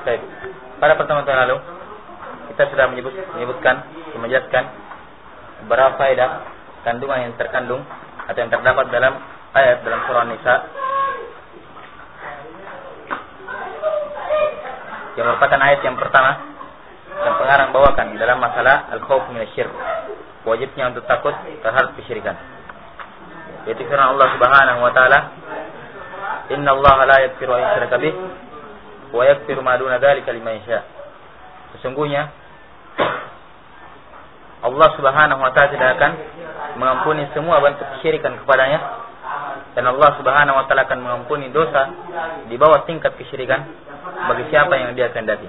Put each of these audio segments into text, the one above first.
Baik. Pada pertemuan lalu kita sudah menjelaskan beberapa faedah kandungan yang terkandung atau yang terdapat dalam ayat dalam surah Nisa yang merupakan ayat yang pertama yang pengarang bawakan dalam masalah al-khauf minasyirk, wajibnya untuk takut terhadap kesyirikan. Yaitu firman Allah Subhanahu wa taala, "Innallaha la yaghfiru an yushraka bih wa yaghfiru ma duna dzalika liman yasha." Sesungguhnya Allah Subhanahu wa taala tidak akan mengampuni semua bentuk kesyirikan kepadanya, dan Allah Subhanahu wa taala akan mengampuni dosa di bawah tingkat kesyirikan bagi siapa yang Dia kehendaki.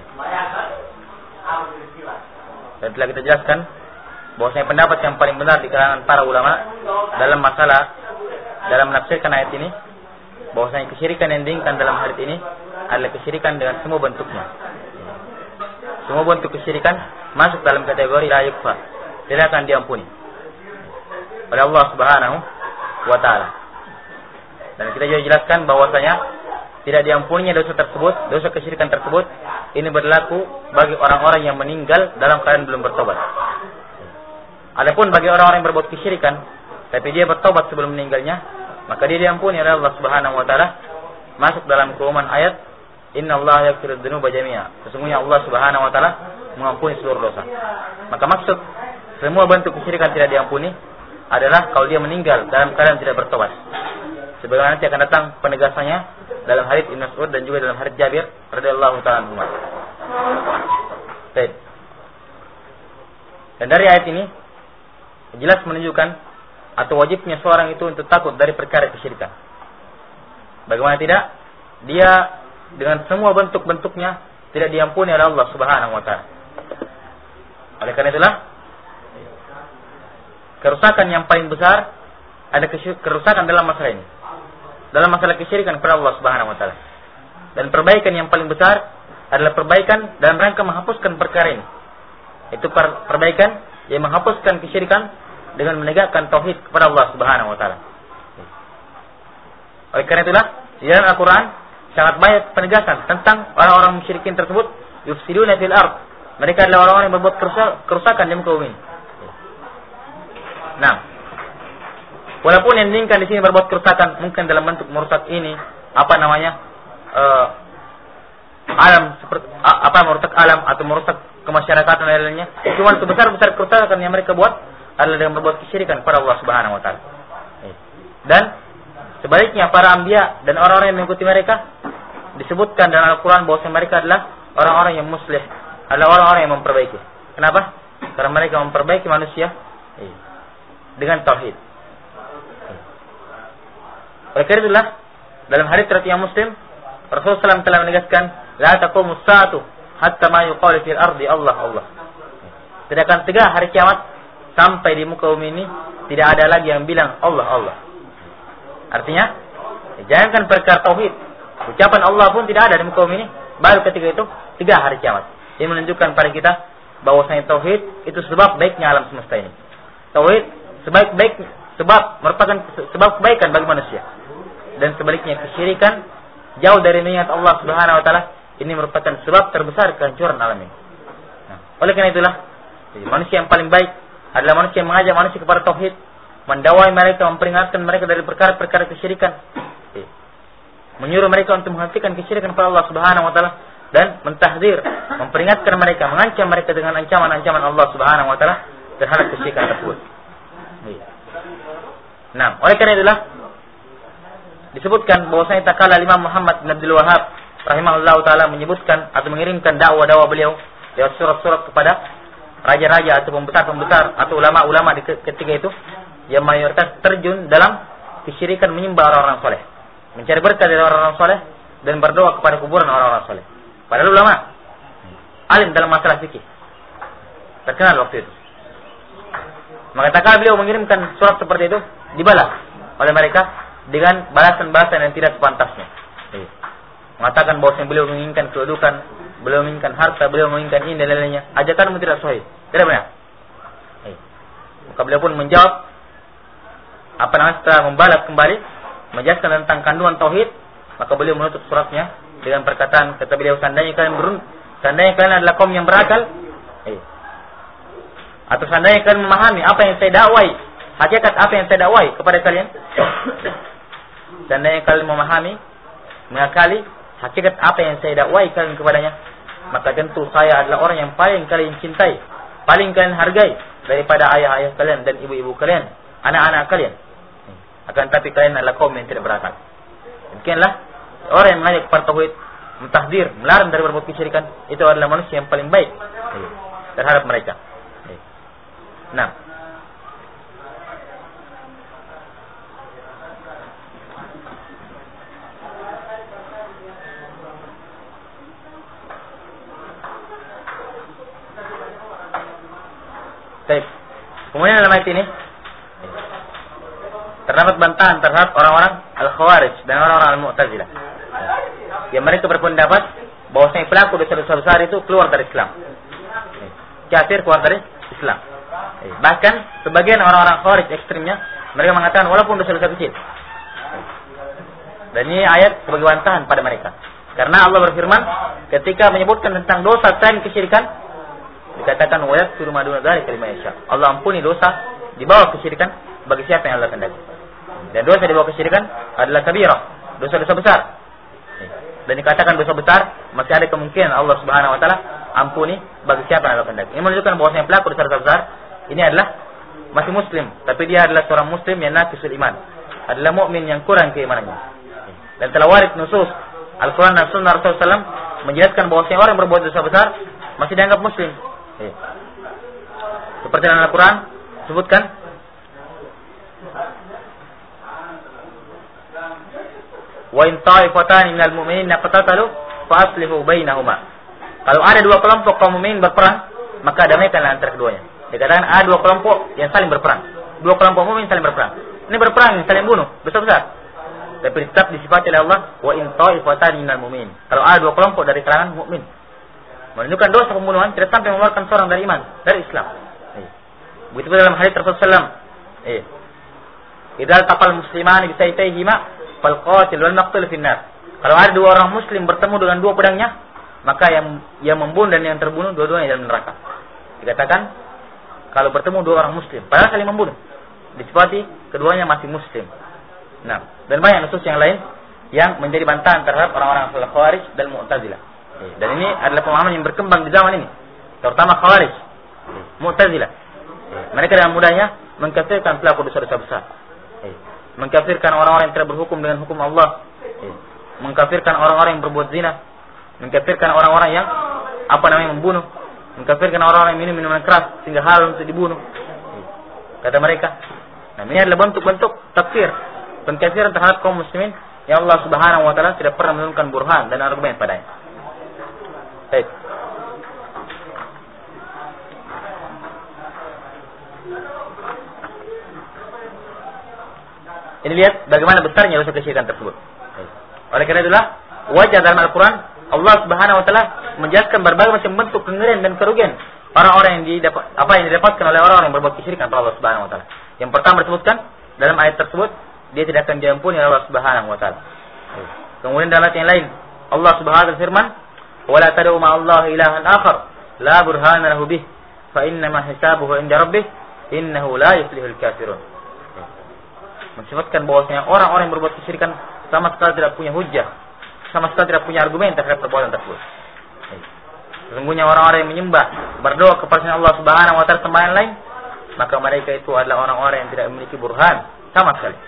Dan telah kita jelaskan bahwasanya pendapat yang paling benar di kalangan para ulama dalam menafsirkan ayat ini, bahwasanya kesyirikan yang diinginkan dalam ayat ini adalah kesyirikan dengan semua bentuknya. Semua bentuk kesyirikan masuk dalam kategori la yukfar, tidak akan diampuni oleh Allah Subhanahu wa taala. Dan kita juga jelaskan bahwasanya tidak diampuninya dosa tersebut, dosa kesyirikan tersebut, ini berlaku bagi orang-orang yang meninggal dalam keadaan belum bertobat. Adapun bagi orang-orang yang berbuat kesyirikan tapi dia bertobat sebelum meninggalnya, maka dia diampuni oleh Allah Subhanahu wa taala, masuk dalam keumuman ayat innallaha yaghfiru dzunuba jami'a. Sesungguhnya Allah Subhanahu wa taala mengampuni seluruh dosa. Maka maksud semua bentuk kesyirikan tidak diampuni adalah kalau dia meninggal dalam keadaan tidak bertobat. Sebagaimana nanti akan datang penegasannya dalam hadits Ibnu Mas'ud dan juga dalam hadits Jabir radhiyallahu ta'ala anhu. Baik. Dan dari ayat ini jelas menunjukkan atau wajibnya seorang itu untuk takut dari perkara kesyirikan. Bagaimana tidak? Dia dengan semua bentuk-bentuknya tidak diampuni oleh Allah Subhanahu wa taala. Oleh karena itulah kerusakan yang paling besar ada kerusakan dalam masalah ini. Dalam masalah kesyirikan kepada Allah Subhanahu wa taala. Dan perbaikan yang paling besar adalah perbaikan dalam rangka menghapuskan perkara ini. Itu perbaikan yang menghapuskan kesyirikan dengan menegakkan tauhid kepada Allah Subhanahu wa taala. Oleh karena itulah di dalam Al-Qur'an sangat banyak penegasan tentang orang-orang musyrikin tersebut, yufsiduna fil ard. Mereka adalah orang-orang yang berbuat kerusakan di muka bumi. Nah, walaupun yang diinginkan di sini berbuat kerusakan mungkin dalam bentuk merusak ini, alam seperti merusak alam atau merusak kemasyarakatan dan lainnya. Cuma sebesar-besar kerusakan yang mereka buat adalah dengan berbuat kesyirikan kepada Allah Subhanahu wa taala. Dan sebaliknya para anbiya dan orang-orang yang mengikuti mereka disebutkan dalam Al-Qur'an bahwa mereka adalah orang-orang yang muslih, adalah orang-orang yang memperbaiki. Kenapa? Karena mereka memperbaiki manusia dengan tauhid. Oleh karena itulah dalam hadits riwayat yang Muslim, Rasulullah SAW telah menegaskan, la taqumus saatu hatta ma yuqalu fil ardi Allah Allah. Tidak akan tegak hari kiamat sampai di muka bumi ini tidak ada lagi yang bilang Allah Allah. Artinya, jangankan perkara tauhid, ucapan Allah pun tidak ada di muka bumi ini. Baru ketika itu tegak hari kiamat. Ini menunjukkan pada kita bahwasanya tauhid itu sebab baiknya alam semesta ini. Tauhid merupakan sebab kebaikan bagi manusia. Dan sebaliknya kesyirikan jauh dari niat Allah Subhanahu wa taala, ini merupakan sebab terbesar kehancuran alam ini. Nah, oleh karena itulah manusia yang paling baik adalah manusia yang mengajak manusia kepada tauhid, mendawai mereka, memperingatkan mereka dari perkara-perkara kesyirikan, menyuruh mereka untuk menghentikan kesyirikan kepada Allah Subhanahu wa taala, dan mentahdzir, memperingatkan mereka, mengancam mereka dengan ancaman-ancaman Allah Subhanahu wa taala terhadap kesyirikan tersebut. Nah, oleh karena itulah disebutkan bahwasanya tatkala Imam Muhammad bin Abdul Wahhab rahimahullahu taala menyebutkan atau mengirimkan dakwah-dakwah beliau lewat surat-surat kepada raja-raja atau pembesar-pembesar atau ulama-ulama di ketika itu yang mayoritas terjun dalam kesyirikan menyembah orang-orang soleh, mencari berkah dari orang-orang soleh dan berdoa kepada kuburan orang-orang soleh. Padahal ulama alim dalam masalah fikih terkenal waktu itu. Maka tatkala beliau mengirimkan surat seperti itu dibalas oleh mereka dengan balasan-balasan yang tidak sepantasnya. Mengatakan bahwa beliau menginginkan kedudukan, beliau menginginkan harta, beliau menginginkan ini dan lainnya. Ajakanmu tidak sahih, tidak benar. Maka beliau pun menjawab setelah membalas kembali menjelaskan tentang kandungan tauhid, maka beliau menutup suratnya dengan perkataan kata beliau, seandainya kalian adalah kaum yang berakal, atau seandainya kalian memahami apa yang saya dakwai, hakikat apa yang saya dakwai kepada kalian, seandainya kalian memahami, mengakali hakikat apa yang saya dakwai kalian kepadanya, maka tentu saya adalah orang yang paling kalian cintai, paling kalian hargai daripada ayah-ayah kalian dan ibu-ibu kalian, anak-anak kalian. Akan tapi kalian adalah kaum yang tidak berakal. Demikianlah orang yang mengajak kepada tauhid, mentahdir, melarang dari berbuat kesyirikan, itu adalah manusia yang paling baik terhadap mereka. Nah, baik. Kemudian dalam ayat ini terdapat bantahan terhadap orang-orang Al-Khawarij dan orang-orang Al-Mu'tazilah, yang mereka berpendapat bahwasanya pelaku dosa-dosa besar itu keluar dari Islam, kafir, keluar dari Islam. Bahkan sebagian orang-orang Khawarij ekstrimnya, mereka mengatakan walaupun dosa-dosa kecil. Dan ini ayat sebagai bantahan pada mereka, karena Allah berfirman ketika menyebutkan tentang dosa selain kesyirikan, dikatakan wa yaghfiru ma duna dzalika liman yasha. Allah ampuni dosa di bawah kesyirikan bagi siapa yang Allah kehendaki. Dan dosa di bawah kesyirikan adalah kabirah, dosa-dosa besar. Dan dikatakan dosa besar, masih ada kemungkinan Allah Subhanahu wa taala ampuni bagi siapa yang Allah kehendaki. Ini menunjukkan bahwasanya pelaku dosa-dosa besar ini adalah masih muslim, tapi dia adalah seorang muslim yang naqisul iman, adalah mukmin yang kurang keimanannya. Dan telah warid nusus Al-Qur'an dan Sunnah Rasulullah SAW menjelaskan bahwasanya orang yang berbuat dosa besar masih dianggap muslim. Seperti dalam Al-Quran sebutkan, wa in ta'ifatan minal mu'minina qatatalu fa aslihu bainahuma. Kalau ada dua kelompok kaum mukmin berperang, maka damaikanlah antara keduanya. Dikatakan ada dua kelompok yang saling berperang, dua kelompok mukmin saling berperang. Ini berperang, saling bunuh, dosa besar. Tapi tetap disifati oleh Allah, wa in ta'ifatan minal mu'min. Kalau ada dua kelompok dari kalangan mukmin, menunjukkan dosa pembunuhan tidak sampai mengeluarkan seorang dari iman, dari Islam. Begitu dalam hadis Rasulullah SAW, idza taqal muslimani bi sayfayhima fal qatil wal maqtul fi an-nar. Kalau ada dua orang muslim bertemu dengan dua pedangnya, maka yang membunuh dan yang terbunuh dua-duanya dalam neraka. Dikatakan kalau bertemu dua orang muslim padahal saling membunuh, disifati keduanya masih muslim. Nah, dan banyak nusus yang lain yang menjadi bantahan terhadap orang-orang Khawarij dan Mu'tazilah. Dan ini adalah pemahaman yang berkembang di zaman ini, terutama Khawarij, Mu'tazilah. Mereka dengan mudahnya mengkafirkan pelaku dosa-dosa besar, mengkafirkan orang-orang yang tidak berhukum dengan hukum Allah, mengkafirkan orang-orang yang berbuat zina, mengkafirkan orang-orang yang membunuh, mengkafirkan orang-orang yang minum minuman keras sehingga halal untuk dibunuh. Kata mereka, nah ini adalah bentuk-bentuk takfir, pengkafiran terhadap kaum muslimin yang Allah Subhanahu wa taala tidak pernah menurunkan burhan dan argumen padanya. Baik. Ini lihat bagaimana besarnya dosa kesyirikan tersebut. Oleh karena itulah wajar dalam Al-Quran Allah Subhanahu wa taala menjelaskan berbagai macam bentuk kengerian dan kerugian orang-orang yang didapatkan oleh orang-orang yang berbuat kesyirikan kepada Allah Subhanahu wa taala. Yang pertama disebutkan dalam ayat tersebut, dia tidak akan diampuni oleh Allah Subhanahu wa taala. Kemudian dalam ayat yang lain Allah Subhanahu wa taala firman, "Wa la tad'u ma'allahi ilahan akhar la burhana lahu bih fa innama hisabuhu 'inda rabbih innahu la yuflihul kafirun." Mensifatkan bahwasanya orang-orang yang berbuat kesyirikan sama sekali tidak punya hujjah, sama sekali tidak punya argumen terhadap perbuatan tersebut. Sesungguhnya orang-orang yang menyembah, berdoa kepada Allah Subhanahu wa taala sembahyang lain, maka mereka itu adalah orang-orang yang tidak memiliki burhan sama sekali.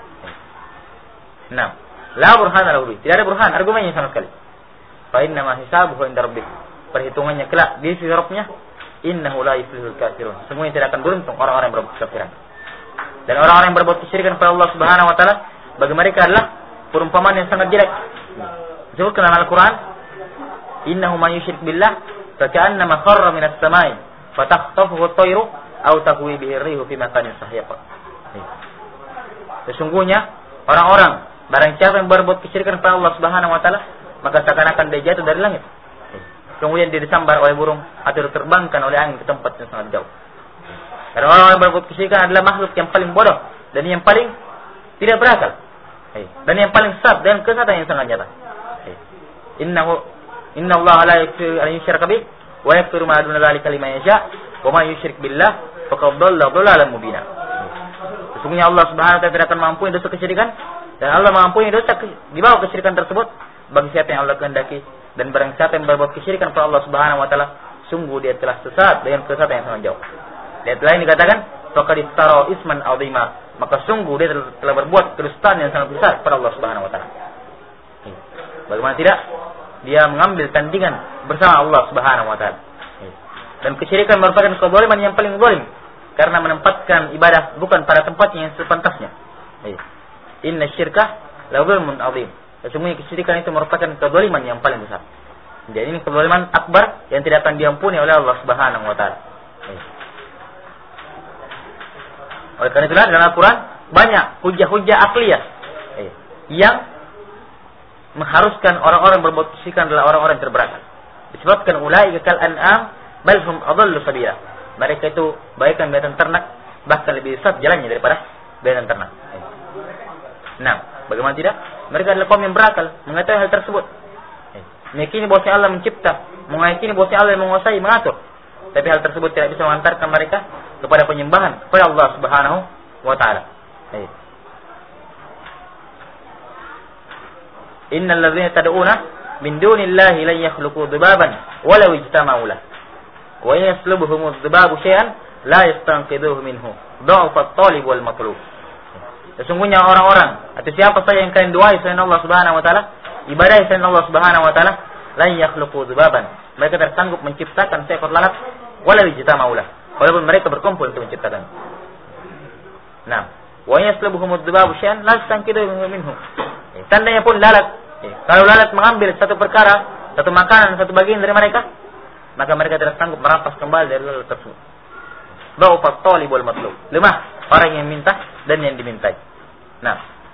Nah, la burhana lahu, tidak ada burhan, argumennya sama sekali. Fa inna ma hisabuhu inda rabbih. Perhitungannya kelak di sisi Rabbnya, innahu la yuflihul kafirun. Semuanya tidak akan beruntung orang-orang yang berbuat kesyirikan. Dan orang-orang yang berbuat kesyirikan kepada Allah Subhanahu wa taala, bagi mereka adalah perumpamaan yang sangat jelek. Disebutkan dalam Al-Quran, innahu man yusyrik billah fa ka'annama kharra minas samai fa takhtafuhu at-tayru aw tahwi bihi ar-rihu fi makanin sahiq. Sesungguhnya orang-orang barang siapa yang berbuat kesyirikan kepada Allah Subhanahu wa taala, maka seakan-akan dia jatuh dari langit, kemudian dia disambar oleh burung atau diterbangkan oleh angin ke tempat yang sangat jauh. Karena orang-orang yang berbuat kesyirikan adalah makhluk yang paling bodoh dan yang paling tidak berakal, dan yang paling sesat dan kesesatan yang sangat nyata. Inna Allah la yaghfiru an yushraka bih wa yaghfiru ma duna dzalika liman yasha wa man yusyrik billah faqad dhalla dhalalan mubina. Sesungguhnya Allah Subhanahu wa taala tidak akan mengampuni dosa kesyirikan dan Allah mengampuni dosa di bawah kesyirikan tersebut bagi siapa yang Allah kehendaki, dan barang siapa yang berbuat kesyirikan kepada Allah Subhanahu wa taala sungguh dia telah sesat dengan kesesatan yang sangat jauh. Di ayat lain dikatakan faqad iftara isman 'azima, maka sungguh dia telah berbuat kedustaan yang sangat besar kepada Allah Subhanahu wa taala. Bagaimana tidak? Dia mengambil tandingan bersama Allah Subhanahu wa taala. Dan kesyirikan merupakan kezaliman yang paling zalim karena menempatkan ibadah bukan pada tempatnya yang sepantasnya. Inna syirka la zulmun 'adzim. Sesungguhnya kesyirikan itu merupakan kezaliman yang paling besar. Jadi ini kezaliman akbar yang tidak akan diampuni oleh Allah Subhanahu wa taala. Oleh karena itulah dalam Al-Quran banyak hujah-hujah akliyah yang mengharuskan orang-orang berbuat kesyirikan adalah orang-orang terberakal. Disebutkan ulaika kal an'am bal hum adallu sabila. Mereka itu bagaikan binatang ternak, bahkan lebih sesat jalannya daripada binatang ternak. Nah, bagaimana tidak? Mereka adalah kaum yang berakal, mengetahui hal tersebut. Meyakini bahwa Allah mencipta, meyakini bahwa Allah yang menguasai, mengatur. Tapi hal tersebut tidak bisa mengantarkan mereka kepada penyembahan kepada Allah Subhanahu wa taala. Innal ladzina tad'una min dunillahi lan yakhluqu dhubaban walau ijtama'u lahu. Wa in yaslubuhum adh-dhubabu syai'an la yastanqidhuhu minhu. Dha'fa at-talib wal matlub. Sesungguhnya orang-orang atau siapa saja yang kalian doai selain Allah Subhanahu wa taala, ibadah selain Allah Subhanahu wa taala, lan yakhluqu dhubaban. Mereka tidak sanggup menciptakan seekor lalat walau ijtama'u lahu. Walaupun mereka berkumpul untuk menciptakan. Nah, wa yaslubuhum adh-dhubabu syai'an la yastanqidhuhu minhu. Tandanya pun lalat. Kalau lalat mengambil satu perkara, satu makanan, satu bagian dari mereka, maka mereka tidak sanggup merampas kembali dari lalat tersebut. Dha'fa at-talib wal matlub. Lemah orang yang minta dan yang dimintai. Nah,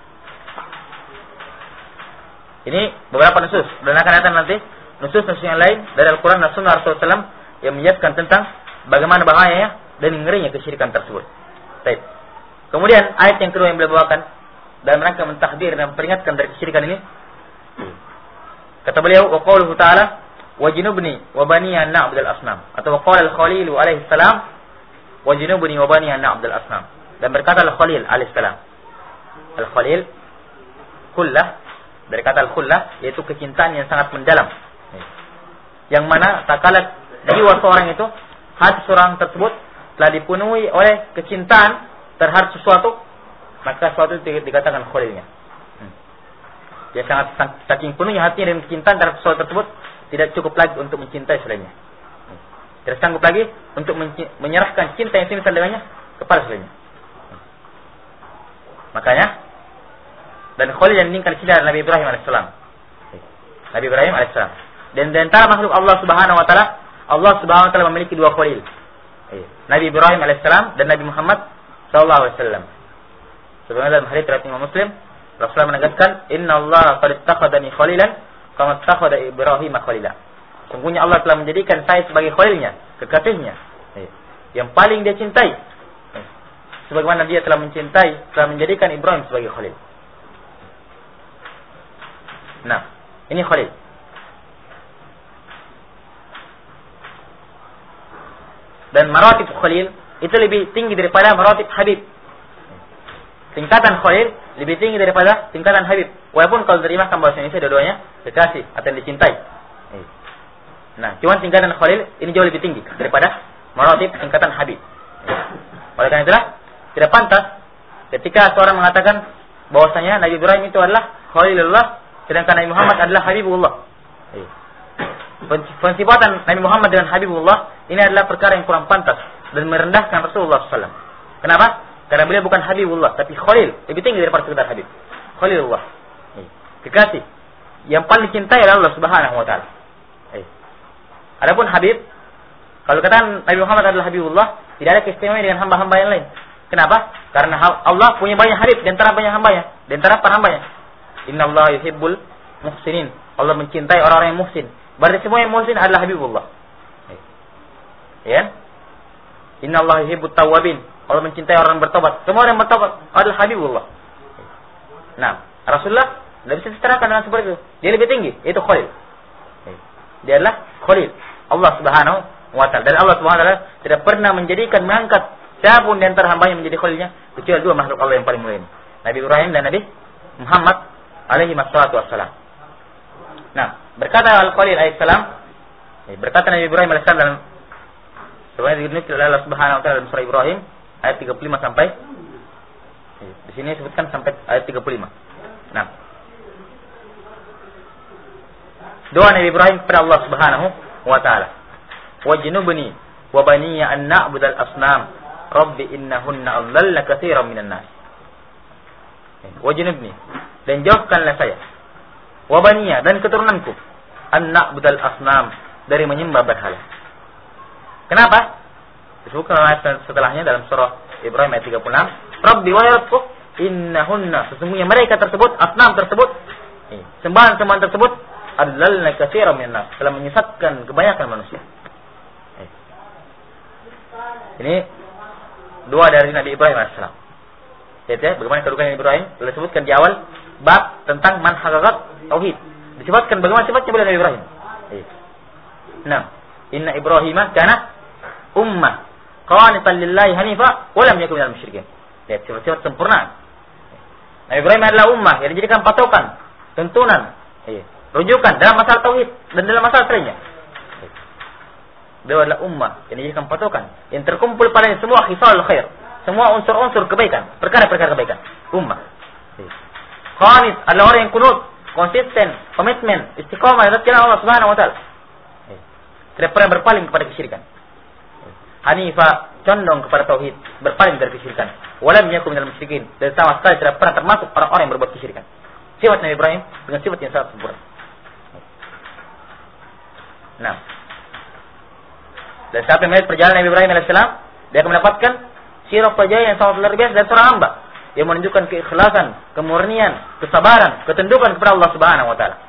ini beberapa nusus dan akan datang nanti nusus-nusus yang lain dari Al-Quran dan Sunnah Rasulullah SAW yang menjelaskan tentang bagaimana bahayanya dan ngerinya kesyirikan tersebut. Baik. Kemudian ayat yang kedua yang beliau bawakan dalam rangka mentahdir dan memperingatkan dari kesyirikan ini, kata beliau, wa qauluhu ta'ala wajnubni wa bani an na'budal asnam, atau wa qala al-Khalil alaihi salam wajnubni wa bani an na'budal asnam. Dan berkata al-Khalil alaihi salam, al-Khalil khullah, dari kata al-khullah yaitu kecintaan yang sangat mendalam, yang mana tak kala jiwa seorang itu, hati seorang tersebut telah dipenuhi oleh kecintaan terhadap sesuatu, maka sesuatu itu dikatakan khalilnya. Dia sangat saking penuhnya hatinya dengan kecintaan terhadap sesuatu tersebut, tidak cukup lagi untuk mencintai selainnya. Tidak sanggup lagi untuk menyerahkan cinta yang semisal dengannya kepada selainnya. Makanya, dan khalil yang diinginkan di sini adalah Nabi Ibrahim alaihissalam. Nabi Ibrahim alaihissalam. Dan di antara makhluk Allah Subhanahu wa taala, Allah Subhanahu wa taala memiliki dua khalil. Nabi Ibrahim alaihissalam dan Nabi Muhammad sallallahu alaihi wasallam. Sebagaimana dalam hadits riwayat Imam Muslim, Rasulullah menegaskan, "Inna Allah qad ittakhadani khalilan kama ittakhadha Ibrahim khalila." Sungguhnya Allah telah menjadikan saya sebagai khalilnya, kekasihnya, yang paling dia cintai. Sebagaimana dia telah menjadikan Ibrahim sebagai khalil. Nah, ini khalil. Dan maratib khalil itu lebih tinggi daripada maratib habib. Tingkatan khalil lebih tinggi daripada tingkatan habib. Walaupun kalau terjemahkan bahasa Indonesia dua-duanya kekasih atau yang dicintai. Nah, cuma tingkatan khalil ini jauh lebih tinggi daripada maratib tingkatan habib. Oleh karena itulah tidak pantas ketika seorang mengatakan bahwasanya Nabi Ibrahim itu adalah khalilullah sedangkan Nabi Muhammad adalah habibullah. Pensifatan Nabi Muhammad dengan habibullah ini adalah perkara yang kurang pantas dan merendahkan Rasulullah SAW. Kenapa? Karena beliau bukan habibullah tapi khalil, lebih tinggi daripada sekedar habib. Khalilullah, kekasih yang paling dicintai oleh Allah Subhanahu wa taala. Adapun habib, kalau katakan Nabi Muhammad adalah habibullah, tidak ada keistimewaan dengan hamba-hamba yang lain. Kenapa? Karena Allah punya banyak habib di antara banyak hambanya, di antara para hambanya. Innallaha yuhibbul muhsinin. Allah mencintai orang-orang yang muhsin. Berarti semua yang muhsin adalah habibullah. Ya? Innallaha yuhibbut tawwabin. Allah mencintai orang yang bertobat. Semua orang yang bertobat adalah habibullah. Nah, Rasulullah tidak bisa disetarakan dengan seperti itu. Dia lebih tinggi, yaitu khalil. Dia adalah Khalil Allah Subhanahu wa taala. Dan Allah Subhanahu wa taala tidak pernah mengangkat siapapun di antara hamba-Nya menjadi khalilnya kecuali dua makhluk Allah yang paling mulia ini, Nabi Ibrahim dan Nabi Muhammad alaihi wassalam. Nah, berkata Al-Khalil alaihi salam, berkata Nabi Ibrahim alaihi salam dalam sebenarnya dinukil oleh Allah Subhanahu wa taala dalam surah Ibrahim ayat 35 sampai di sini disebutkan sampai ayat 35. Nah, doa Nabi Ibrahim kepada Allah Subhanahu wa taala, wajnubni wa baniya an na'budal asnam rabbi innahunna adlalna katsiran minan nas. Wajnubni, dan jauhkanlah saya, wa baniya, dan keturunanku, an na'budal asnam, dari menyembah berhala. Kenapa? Disebutkan setelahnya dalam surah Ibrahim ayat 36, rabbi wa rabbuk innahunna, sesungguhnya mereka tersebut, asnam tersebut, sembahan-sembahan tersebut, adlalna katsiran minan nas, telah menyesatkan kebanyakan manusia. Ini doa dari Nabi Ibrahim AS. Lihat ya, bagaimana kedudukan Nabi Ibrahim telah disebutkan di awal bab tentang man haqqaqat tauhid. Disebutkan bagaimana sifatnya beliau Nabi Ibrahim. Nah, inna Ibrahimah kana ummah qanitan lillahi hanifa wa lam yakun minal musyrikin. Lihat sifat-sifat sempurna. Nabi Ibrahim adalah ummah yang dijadikan patokan, tuntunan, rujukan dalam masalah tauhid dan dalam masalah lainnya. Beliau adalah ummah yang dijadikan patokan, yang terkumpul padanya semua khisalul khair, semua unsur-unsur kebaikan, perkara-perkara kebaikan. Ummah. Qanit adalah orang yang kunut, konsisten, komitmen, istiqomah dalam jalan Allah Subhanahu wa taala. Tidak pernah berpaling kepada kesyirikan. Hanifah, condong kepada tauhid, berpaling dari kesyirikan. Walam yakun minal musyrikin, dan sama sekali tidak pernah termasuk orang-orang yang berbuat kesyirikan. Sifat Nabi Ibrahim dengan sifat yang sangat sempurna. Nah, dan saat melihat perjalanan Nabi Ibrahim AS, dia akan mendapatkan sirah perjalanan yang sangat luar biasa dari seorang hamba yang menunjukkan keikhlasan, kemurnian, kesabaran, ketundukan kepada Allah Subhanahu wa taala.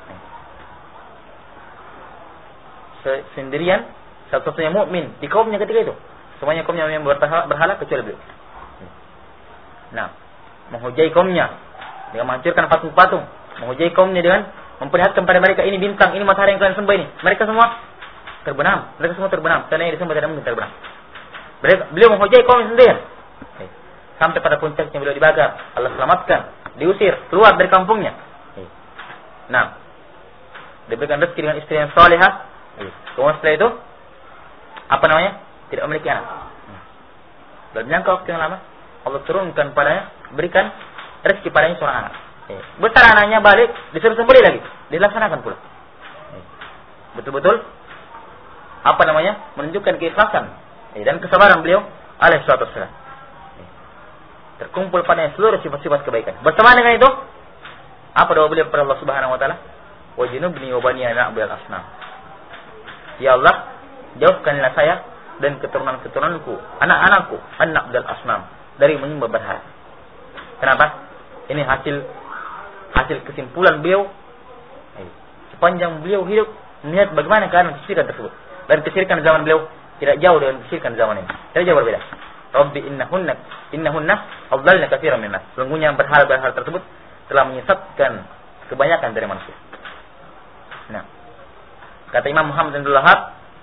Sendirian, satu-satunya mukmin di kaumnya ketika itu. Semuanya kaumnya yang berhala kecuali beliau. Nah, menghujai kaumnya dengan menghancurkan patung-patung, menghujai kaumnya dengan memperlihatkan pada mereka ini bintang, ini matahari yang kalian sembah ini. Mereka semua terbenam. Karena yang disembah tidak mungkin terbenam. Beliau menghujai kaum sendirian. Sampai pada puncaknya beliau dibakar. Allah selamatkan, diusir, keluar dari kampungnya. Nah, diberikan rezeki dengan istri yang salihah. Kemudian setelah itu, apa namanya? Tidak memiliki anak. Dalam jangka waktu yang lama, Allah turunkan padanya, berikan rezeki padanya seorang anak. Besar anaknya balik, disuruh sembelih lagi, dilaksanakan pula. Betul-betul apa namanya? Menunjukkan keikhlasan dan kesabaran beliau alaihi wassalam. Terkumpul padanya seluruh sifat-sifat kebaikan. Bersama dengan itu, apa doa beliau kepada Allah Subhanahu wa taala? Wajnubni wa baniya na'budal asnam. Ya Allah, jauhkanlah saya dan keturunan-keturunanku, anak-anakku, an-na'budal asnam, dari menyembah berhala. Kenapa? Ini hasil kesimpulan beliau sepanjang beliau hidup melihat bagaimana keadaan kesyirikan tersebut. Dan kesyirikan zaman beliau tidak jauh dengan kesyirikan zaman ini. Tidak jauh berbeda. Rabbi innahunna adlalna katsiran minan nas. Sesungguhnya berhala-berhala tersebut telah menyesatkan kebanyakan dari manusia. Nah, kata Imam Muhammad bin Abdul Wahhab,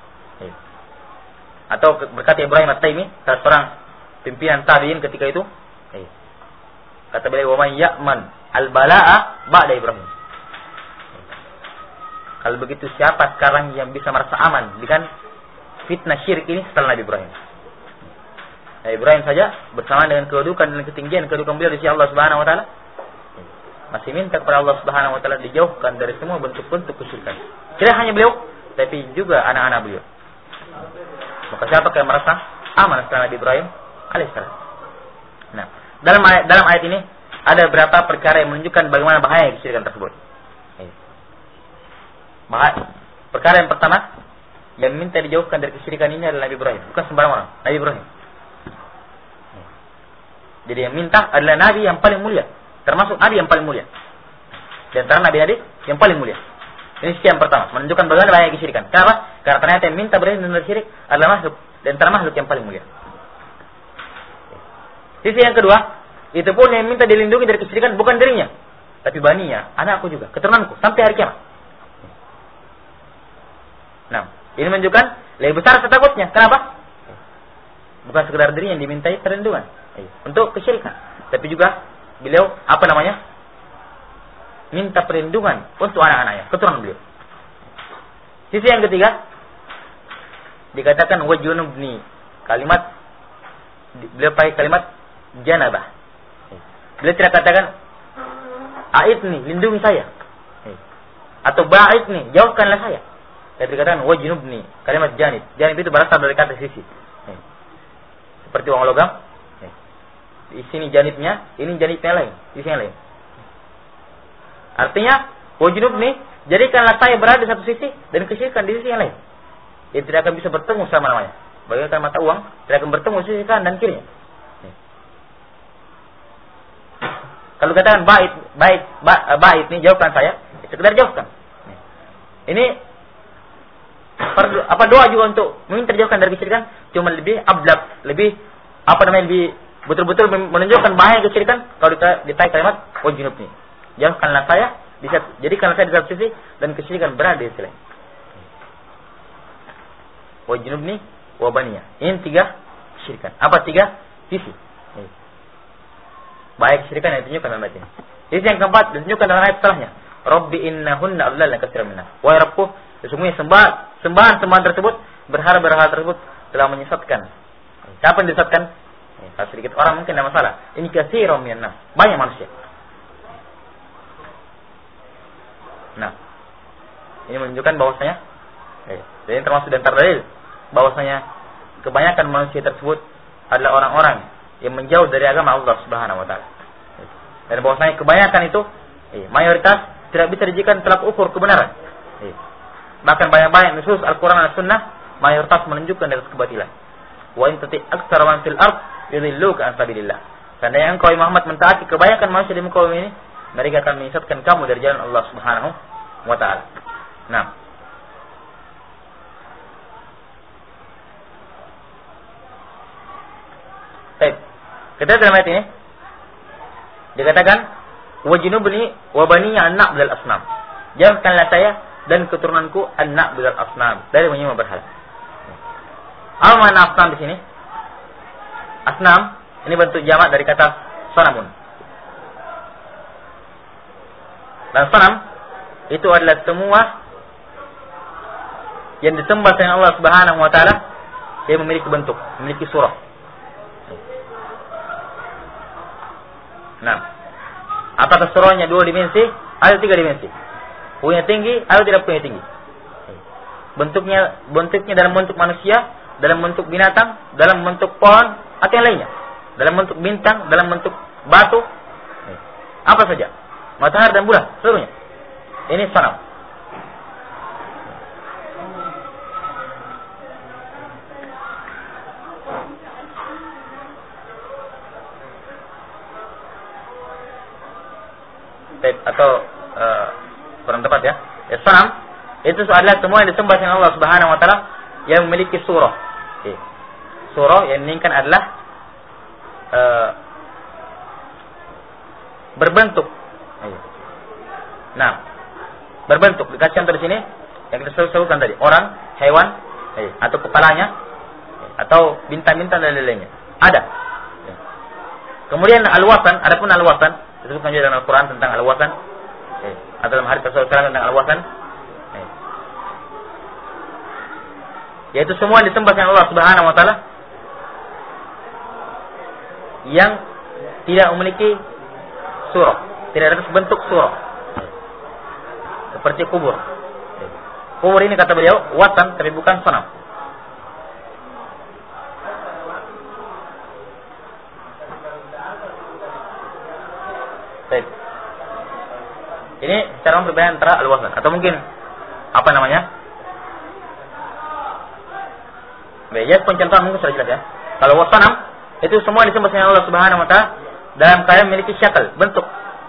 atau berkata Ibrahim At-Taimi, salah seorang pimpinan tabi'in ketika itu, kata beliau, "Wa man ya'man al-bala'a ba'da Ibrahim." Kalau begitu, siapa sekarang yang bisa merasa aman dengan fitnah syirik ini setelah Nabi Ibrahim? Nabi Ibrahim saja bersama dengan kedudukan dan ketinggian kedudukan beliau di sisi Allah Subhanahu wa taala, masih minta kepada Allah Subhanahu wa taala dijauhkan dari semua bentuk-bentuk kesyirikan. Tidak hanya beliau, tapi juga anak-anak beliau. Maka siapa yang merasa aman setelah Nabi Ibrahim alaihissalam? Nah, dalam ayat ini ada beberapa perkara yang menunjukkan bagaimana bahaya kesyirikan tersebut. Perkara yang pertama yang minta dijauhkan dari kesyirikan ini adalah Nabi Ibrahim, bukan sembarang orang. Nabi Ibrahim. Jadi yang minta adalah Nabi yang paling mulia, termasuk Nabi yang paling mulia di antara Nabi-Nabi yang paling mulia. Ini sisi yang pertama, menunjukkan bagaimana bahaya kesyirikan. Kenapa? Karena ternyata yang minta berlindung dari syirik adalah makhluk di antara makhluk yang paling mulia. Sisi yang kedua, itu pun yang minta dilindungi dari kesyirikan bukan dirinya, tapi baninya, anakku juga, keturunanku sampai hari kiamat. Nah, ini menunjukkan lebih besar takutnya. Kenapa? Bukan sekedar dirinya yang dimintai perlindungan untuk kesyirikan, tapi juga beliau minta perlindungan untuk anak-anaknya, keturunan beliau. Sisi yang ketiga dikatakan wajunubni, kalimat beliau pakai kalimat janabah. Beliau tidak katakan aidni, lindungi saya, atau ba'idni, jauhkanlah saya. Tapi dikatakan wajunubni, kalimat janib. Janib itu berasal dari kata sisi. Seperti uang logam. Di sini janibnya, ini janibnya lain, sisi yang lain. Artinya wajunubni, jadikanlah saya berada di satu sisi dan kesyirikan di sisi yang lain. Dia tidak akan bisa bertemu selama-lamanya. Bagaikan mata uang, tidak akan bertemu sisi kanan dan kirinya. Kalau katakan bait ini jauhkan saya, sekedar jauhkan. Ini doa juga untuk meminta dijauhkan dari kesyirikan, cuma lebih ablak, lebih lebih betul-betul menunjukkan bahaya kesyirikan kalau ditarik kalimat wajunubni. Jauhkanlah saya, jadikanlah saya di satu sisi dan kesyirikan berada di sisi lain. Wajunubni wabaniya. Ini 3 kesyirikan. Apa 3 sisi? Baik kesyirikan yang ditunjukkan dalam ayat ini. Sisi yang keempat ditunjukkan dalam ayat setelahnya. Rabbi innahunna adlalna katsiran minnas. Wahai Rabbku, sesungguhnya sembahan tersebut, berhala tersebut telah menyesatkan. Siapa yang disesatkan? Kalau sedikit orang mungkin tidak masalah. Ini katsiran minnas. Banyak manusia. Nah, ini menunjukkan bahwasanya ini termasuk dan terdalil bahwasanya kebanyakan manusia tersebut adalah orang-orang yang menjauh dari agama Allah Subhanahu wa taala. Dan bahwasanya kebanyakan itu mayoritas tidak bisa dijadikan tolak ukur kebenaran. Bahkan banyak-banyak nusus Al-Qur'an dan Sunnah mayoritas menunjukkan dari kebatilan. Wa in tati aktsara man fil ard yudilluka an sabilillah. Seandainya engkau Muhammad mentaati kebanyakan manusia di muka bumi ini, mereka akan menyesatkan kamu dari jalan Allah Subhanahu wa taala. Nah, baik. Kita dalam ayat ini dikatakan wajnubni wa baniya an na'budal asnam. Jauhkanlah saya dan keturunanku an na'budal asnam dari menyembah berhala. Apa makna asnam di sini? Asnam ini bentuk jamak dari kata sanamun. Dan sanam itu adalah semua yang disembah oleh Allah Subhanahu wa taala yang memiliki bentuk, memiliki surah. Nah, apakah surahnya 2 dimensi atau 3 dimensi? Punya tinggi atau tidak punya tinggi? Bentuknya dalam bentuk manusia, dalam bentuk binatang, dalam bentuk pohon atau yang lainnya, dalam bentuk bintang, dalam bentuk batu, apa saja, matahari dan bulan, seluruhnya. Ini sanam. Atau kurang tepat ya. Sanam itu adalah semua yang disembah oleh Allah Subhanahu wa taala yang memiliki surah. Surah yang diinginkan adalah berbentuk. Nah, berbentuk. Dikasih contoh di sini yang kita sebutkan tadi, orang, hewan, atau kepalanya, atau bintang-bintang dan lain-lainnya. Ada. Kemudian al-wasan, adapun al-wasan disebutkan juga dalam Al-Quran tentang al-wasan, atau dalam hadits Rasulullah tentang al-wasan, yaitu semua yang disembah oleh Allah Subhanahu wa taala yang tidak memiliki surah, tidak ada bentuk surah, seperti kubur. Kubur ini kata beliau wasan tapi bukan sanam. Baik. Ini cara memperbedaan antara al-wasan atau mungkin apa namanya? Baik, pencontohan mungkin sudah jelas ya. Kalau wasanam itu semua disembah oleh Allah Subhanahu wa taala dalam keadaan memiliki syakal, bentuk.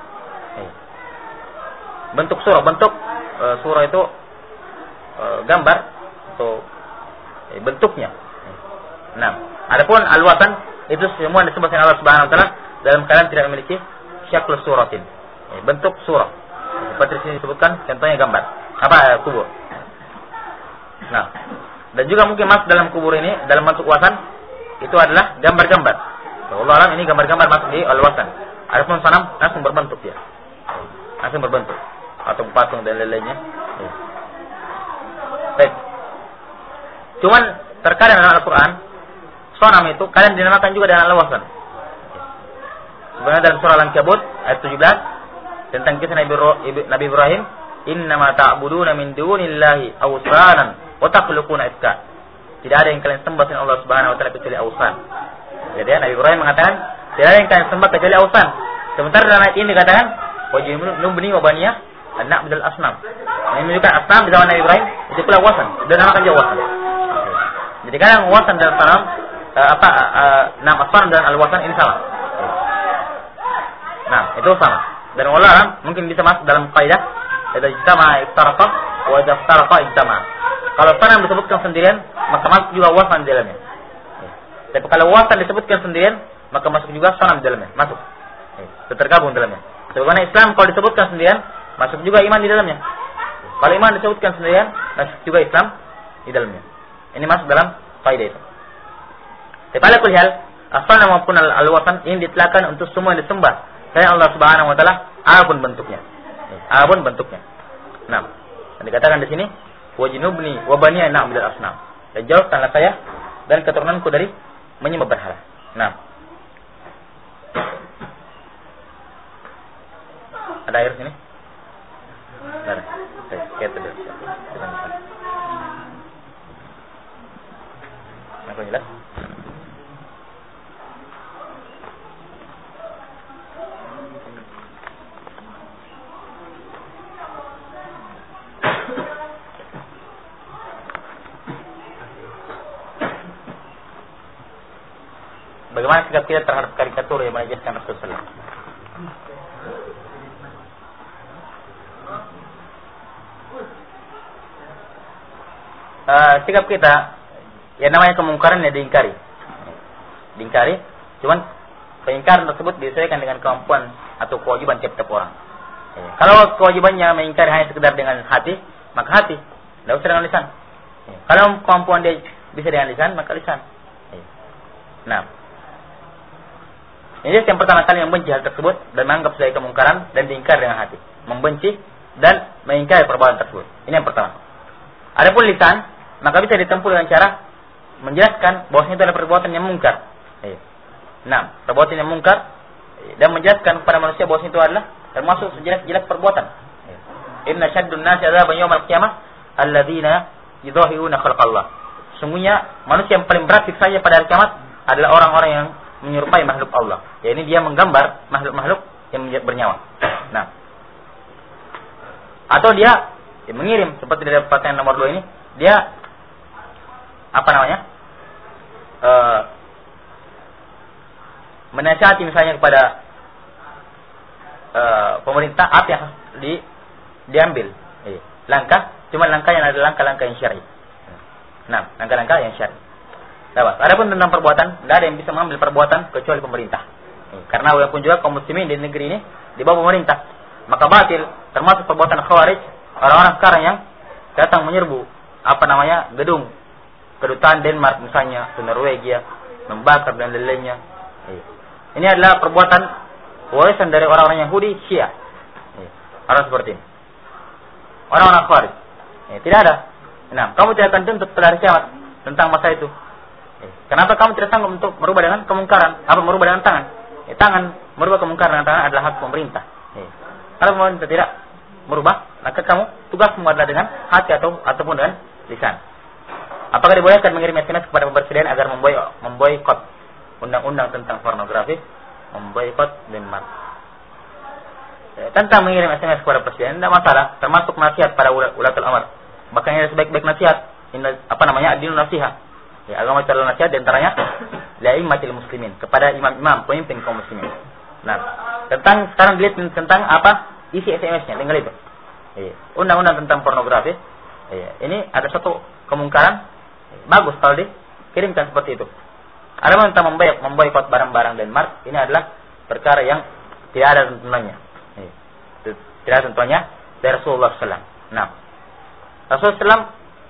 Bentuk surah, surah itu gambar atau bentuknya. Nah, adapun al-wasan itu semua disembah oleh Allah Subhanahu wa taala dalam keadaan tidak memiliki syakal suratin. Bentuk surah. Seperti sini disebutkan contohnya gambar. Kubur. Nah, dan juga mungkin masuk dalam kubur ini dalam bentuk wasan itu adalah gambar-gambar. Allah alam ini gambar-gambar masuk di al-wasan. Adapun sanam langsung berbentuk ya. Langsung berbentuk atau patung dan lain-lainnya. Baik. Cuman terkadang dalam Al-Qur'an sanam itu kalian dinamakan juga dengan al-wasan. Sebenarnya dalam surah Al-Ankabut ayat 17 tentang kisah Nabi Ibrahim, "Innama ta'buduna min dunillahi awsanan wa takhluquna ifka." Tidak ada yang kalian sembah selain Allah Subhanahu wa taala kecuali awsan. Jadi Nabi Ibrahim mengatakan, tidak ada yang kalian sembah kecuali awsan. Sementara dalam ayat ini dikatakan, "Wajibnubni wa baniyah an na'budal asnam." Ini menunjukkan asnam di zaman Nabi Ibrahim itu pula wasan. Dan namakan dia wasan. Jadi kadang wasan dan sanam nama asnam dan al-wasan ini sama. Nah, itu sama. Dan wallah mungkin bisa masuk dalam kaidah idza ijtama'a iftaraqa wa idza iftaraqa ijtama'a. Kalau sanam disebutkan sendirian, maka masuk juga wasan di dalamnya. Tapi kalau wasan disebutkan sendirian, maka masuk juga sanam di dalamnya. Masuk. Itu tergabung dalamnya. Sebagaimana Islam kalau disebutkan sendirian, masuk juga iman di dalamnya. Kalau iman disebutkan sendirian, masuk juga Islam di dalamnya. Ini masuk dalam kaidah itu. Tapi pada kulihal, as-sanam maupun al-wasan ini ditelakan untuk semua yang disembah selain Allah Subhanahu wa taala, apapun bentuknya. Apapun bentuknya. Nah, yang dikatakan di sini, "Wajinubni wa bani an na'budal asnam." Dan jauhkanlah saya dan keturunanku dari menyembah berhala. Nah. Ada air sini? Ada. Oke, kita lihat. Apa jelas? Bagaimana sikap kita terhadap karikatur yang menajaskan Rasulullah? Sikap kita, yang namanya kemungkaran ya diingkari. Diingkari, cuman pengingkaran tersebut disesuaikan dengan kemampuan atau kewajiban tiap-tiap orang. Kalau kewajibannya mengingkari hanya sekedar dengan hati, maka hati, tidak usah dengan lisan. Kalau kemampuan dia bisa dengan lisan, maka lisan. Nah, ini yang pertama kali membenci hal tersebut dan menganggap sebagai kemungkaran dan diingkar dengan hati. Membenci dan mengingkari perbuatan tersebut. Ini yang pertama. Adapun lisan, maka bisa ditempuh dengan cara menjelaskan bahwasanya itu adalah perbuatan yang mungkar. Nah, perbuatan yang mungkar dan menjelaskan kepada manusia bahwasanya itu adalah termasuk sejelas-jelas perbuatan. Inna syaddun nasi adzaban yaumil qiyamah alladzina yudahiruna khalqallah. Sungguhnya manusia yang paling berat siksanya pada hari kiamat adalah orang-orang yang menyerupai makhluk Allah. Ya, ini dia menggambar makhluk-makhluk yang bernyawa. Nah, atau dia mengirim seperti dari pertanyaan nomor 2 ini, dia menasihati misalnya kepada pemerintah apa yang harus diambil. Langkah, cuma langkahnya adalah langkah-langkah yang syar'i. Nah, langkah-langkah yang syar'i. Adapun tentang perbuatan, tidak ada yang bisa mengambil perbuatan kecuali pemerintah. Karena walaupun juga kaum muslimin di negeri ini di bawah pemerintah, maka batil termasuk perbuatan khawarij, orang-orang sekarang yang datang menyerbu gedung kedutaan Denmark misalnya, ke Norwegia, membakar dan lain-lainnya. Ini adalah perbuatan warisan dari orang-orang Yahudi Syiah. Orang seperti ini. Orang-orang khawarij. Tidak ada. Nah, kamu tidak akan tuntut pada hari kiamat tentang masa itu. Kenapa kamu tidak sanggup untuk merubah dengan kemungkaran? Merubah dengan tangan? Tangan merubah kemungkaran dengan tangan adalah hak pemerintah. Kalau pemerintah tidak merubah, maka kamu tugasmu adalah dengan hati ataupun dengan lisan. Apakah dibolehkan mengirim SMS kepada presiden agar memboikot undang-undang tentang pornografi? Memboikot Denmark. Tentang mengirim SMS kepada presiden tidak masalah, termasuk nasihat para ulatul amr. Bahkan yang sebaik-baik nasihat, adil nasihat. Agama itu adalah nasihat diantaranya la'immatil muslimin, kepada imam-imam pemimpin kaum muslimin. Nah, sekarang dilihat tentang apa isi SMS-nya, tinggal itu. Undang-undang tentang pornografi. Ini ada satu kemungkaran, bagus kalau dikirimkan seperti itu. Ada tentang memboikot barang-barang Denmark, ini adalah perkara yang tidak ada tuntunannya. Tidak ada tuntunannya dari Rasulullah SAW. Nah, Rasulullah SAW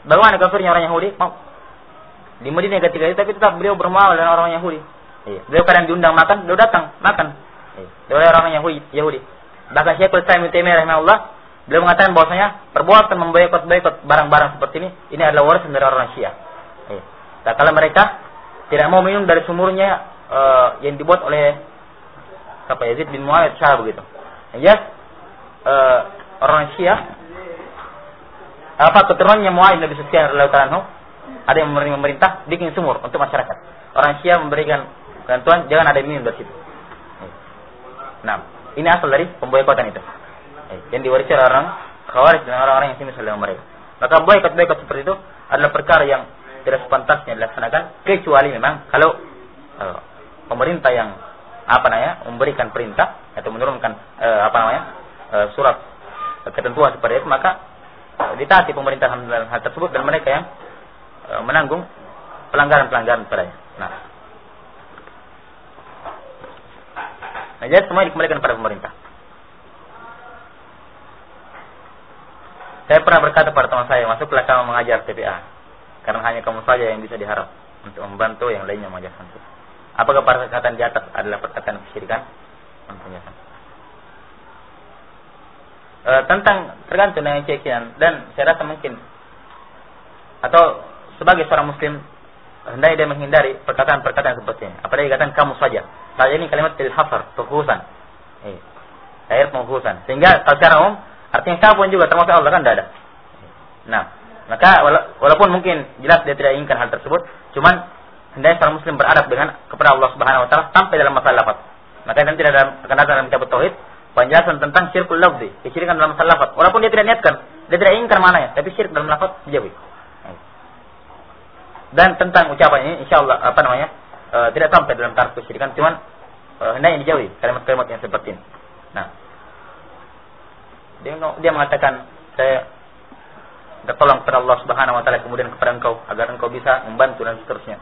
Bagaimana kafirnya orang Yahudi? Mau di Madinah ketika itu, tapi tetap beliau bermuamalah dengan orang Yahudi. Beliau kadang diundang makan, beliau datang makan. Oleh orang Yahudi. Bahkan Syekhul Islam Ibnu Taimiyah rahimahullah, beliau mengatakan bahwasanya perbuatan memboikot barang-barang seperti ini adalah warisan dari orang Syiah. Nah, kalau mereka tidak mau minum dari sumurnya yang dibuat oleh Yazid bin Muawiyah cara begitu. Orang Syiah keturunannya Muawiyah bin Abi Sufyan radhiyallahu anhu ada yang memerintah bikin sumur untuk masyarakat. Orang Syiah memberikan bantuan jangan ada minum dari situ. Nah, ini asal dari pemboikotan itu. Yang diwarisi oleh orang Khawarij dan orang-orang yang semisal dengan mereka. Maka boikot seperti itu adalah perkara yang tidak sepantasnya dilaksanakan, kecuali memang kalau pemerintah yang memberikan perintah atau menurunkan surat ketentuan seperti itu, maka ditaati pemerintah dalam hal tersebut dan mereka yang menanggung pelanggaran-pelanggaran padanya. Nah, jadi semua dikembalikan pada pemerintah. Saya pernah berkata pada teman saya, masuklah kamu mengajar TPA, karena hanya kamu saja yang bisa diharap untuk membantu yang lainnya mengajar santri. Apakah perkataan di atas adalah perkataan kesyirikan? Tentang tergantung dengan keyakinan, dan saya rasa mungkin atau sebagai seorang muslim hendaknya dia menghindari perkataan-perkataan seperti ini. Apalagi dikatakan kamu saja. Saja ini kalimat al-hafar, pengkhususan. Ayat pengkhususan. Sehingga kalau secara umum artinya siapapun juga termasuk Allah kan tidak ada. Nah, maka walaupun mungkin jelas dia tidak inginkan hal tersebut, cuman hendaknya seorang muslim beradab dengan kepada Allah Subhanahu wa taala sampai dalam masalah lafaz. Maka nanti akan datang dalam kitab tauhid penjelasan tentang syirkul lafzi, kesyirikan dalam masalah lafaz. Walaupun dia tidak niatkan, dia tidak inginkan maknanya, tapi syirik dalam lafaz dijauhi. Dan tentang ucapan ini insyaallah tidak sampai dalam taraf kesyirikan, cuman hendaknya dijauhi kalimat-kalimat yang seperti ini. Nah, dia mengatakan saya bertolong kepada Allah Subhanahu wa taala kemudian kepada engkau agar engkau bisa membantu dan seterusnya.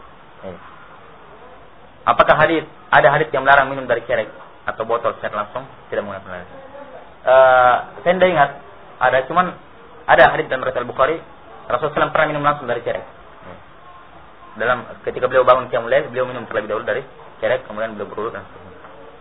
Apakah ada hadis yang melarang minum dari kerek atau botol secara langsung? Tidak menggunakan hadis. Saya tidak ingat ada hadis dalam riwayat Al-Bukhari Rasulullah SAW pernah minum langsung dari kerek. Ketika beliau bangun qiyamul lail, beliau minum terlebih dahulu dari kerek, kemudian beliau berwudu dan seterusnya.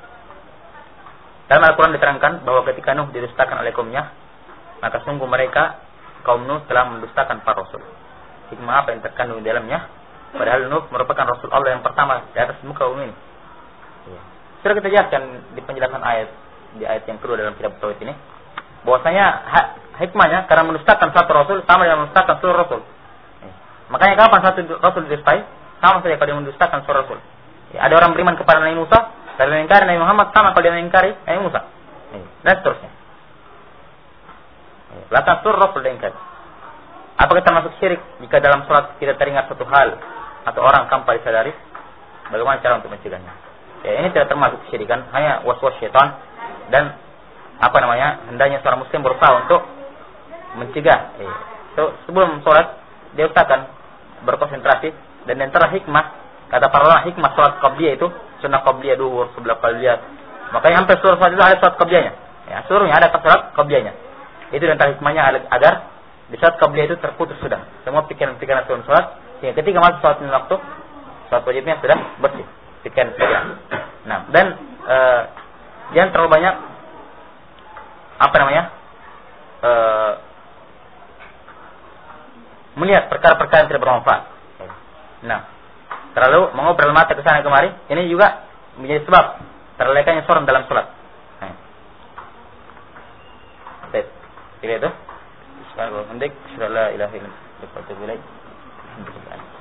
Dalam Al-Quran diterangkan bahwa ketika Nuh didustakan oleh kaumnya, maka sungguh mereka kaum Nuh telah mendustakan para rasul. Hikmah apa yang terkandung di dalamnya? Padahal Nuh merupakan rasul Allah yang pertama di atas muka bumi ini. Sudah kita jelaskan di penjelasan di ayat yang kedua dalam kitab tauhid ini, bahwasanya hikmahnya karena mendustakan satu rasul sama dengan mendustakan seluruh rasul. Makanya kapan satu rasul didustai, sama saja kalau dia mendustakan seluruh rasul. Ada orang beriman kepada Nabi Musa, kalau dia mengingkari Nabi Muhammad, sama kalau dia mengingkari Nabi Musa. Dan seterusnya. Latar seluruh rasul diingkari. Apakah termasuk syirik jika dalam sholat kita teringat satu hal atau orang tanpa disadari? Bagaimana cara untuk mencegahnya? Ini tidak termasuk kesyirikan, hanya waswas syaitan, dan hendaknya seorang muslim berusaha untuk mencegah. Sebelum sholat dia usahakan berkonsentrasi, dan antara hikmah kata para ulama hikmah sholat qabliyah itu sunnah qabliyah duhur sebelah qabliyah. Makanya hampir seluruh sholat itu ada sholat qabliyahnya. Seluruhnya ada sholat qabliyahnya. Itu antara hikmahnya agar di sholat qabliyah itu terputus sudah semua pikiran-pikiran sebelum sholat, sehingga ketika masuk sholat waktu, sholat wajibnya sudah bersih pikiran. Nah, dan jangan terlalu banyak melihat perkara-perkara yang tidak bermanfaat. Nah, terlalu mengobrol mata ke sana kemari, ini juga menjadi sebab terlekanya seorang dalam sholat. Baik, itu. Subhanallah, alhamdulillah, la ilaha illallah.